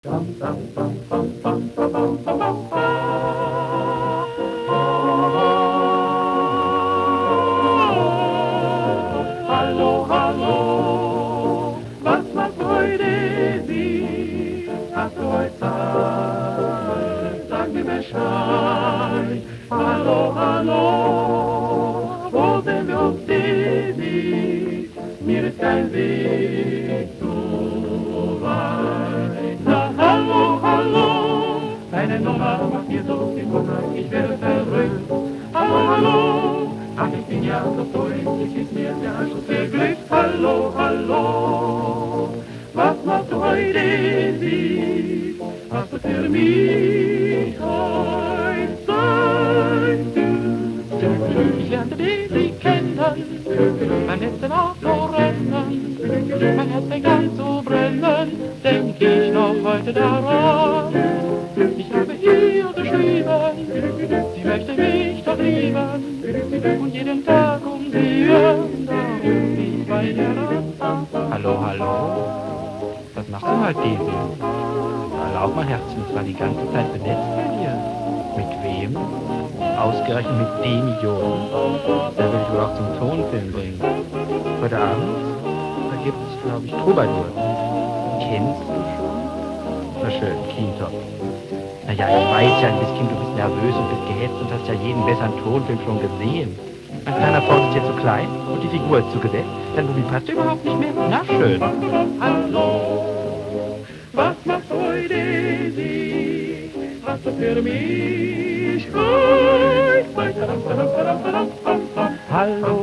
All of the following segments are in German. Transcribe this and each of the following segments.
Hallo, hallo, was macht heute Sie? Hast du heute Zeit? Sag mir Bescheid. Hallo, hallo, wo sind wir uns ewig? Mir ist kein Weg zu weit. Na, hallo, hallo, deine Nummer macht mir so viel Kummer, ich werde verrückt. Hallo, hallo, ach, ich bin ja so freundlich, ist mir der Anschluss verglückt. Hallo, hallo, was machst du heute, Sie? Hast du für mich heute Zeit? Ich lernte dich kennen, beim letzten Autorennen. Mein Herz fängt an zu brennen, denk ich noch heute daran. Ich habe ihr geschrieben, sie möchte mich doch lieben. Und jeden Tag um sie da ruf ich bei ihr an. Hallo, hallo. Was machst du heute, Daisy? Erlaub mein Herzchen, ich war die ganze Zeit benetzt bei dir. Mit wem? Ausgerechnet mit dem Idioten. Der will ich wohl auch zum Tonfilm bringen. Heute Abend, da gibt es, glaube ich, Troubadour. Kennst du schon? Na schön, Kintop. Naja, ich weiß ja, du bist Kind, du bist nervös und bist gehetzt und hast ja jeden besseren Tonfilm schon gesehen. Mein kleiner Freund ist jetzt so klein und die Figur ist zu gedeckt. Dein Movie passt überhaupt nicht mehr. Na schön. Hallo, was machst du heute, Sie? Hast du für mich heute Zeit? Hallo,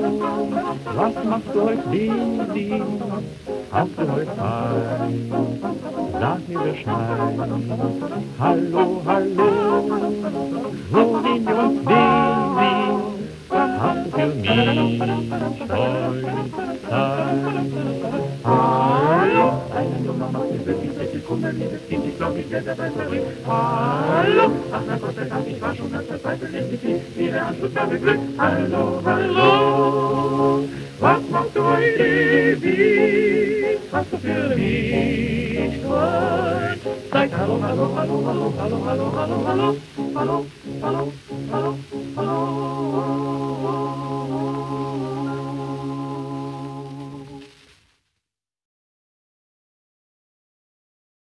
was machst du heute, Daisy? Hast du heute Zeit? Sag mir Bescheid. Hallo, hallo, wo sehen wir uns, Daisy? Hast du für mich heute Zeit? Hallo, deine Nummer macht mir wirklich sehr viel Kummer, liebes Kind, ich glaub, ich werde dabei verrückt. Hallo, ach na Gott sei Dank, ich war schon ganz verzweifelt, endlich wie der Anschluss war beglückt. Hallo, hallo, was machst du heute, wie? Hast du für mich heute Zeit? Hallo, hallo, hallo, hallo, hallo, hallo, hallo, hallo, hallo, hallo, hallo, hallo, hallo.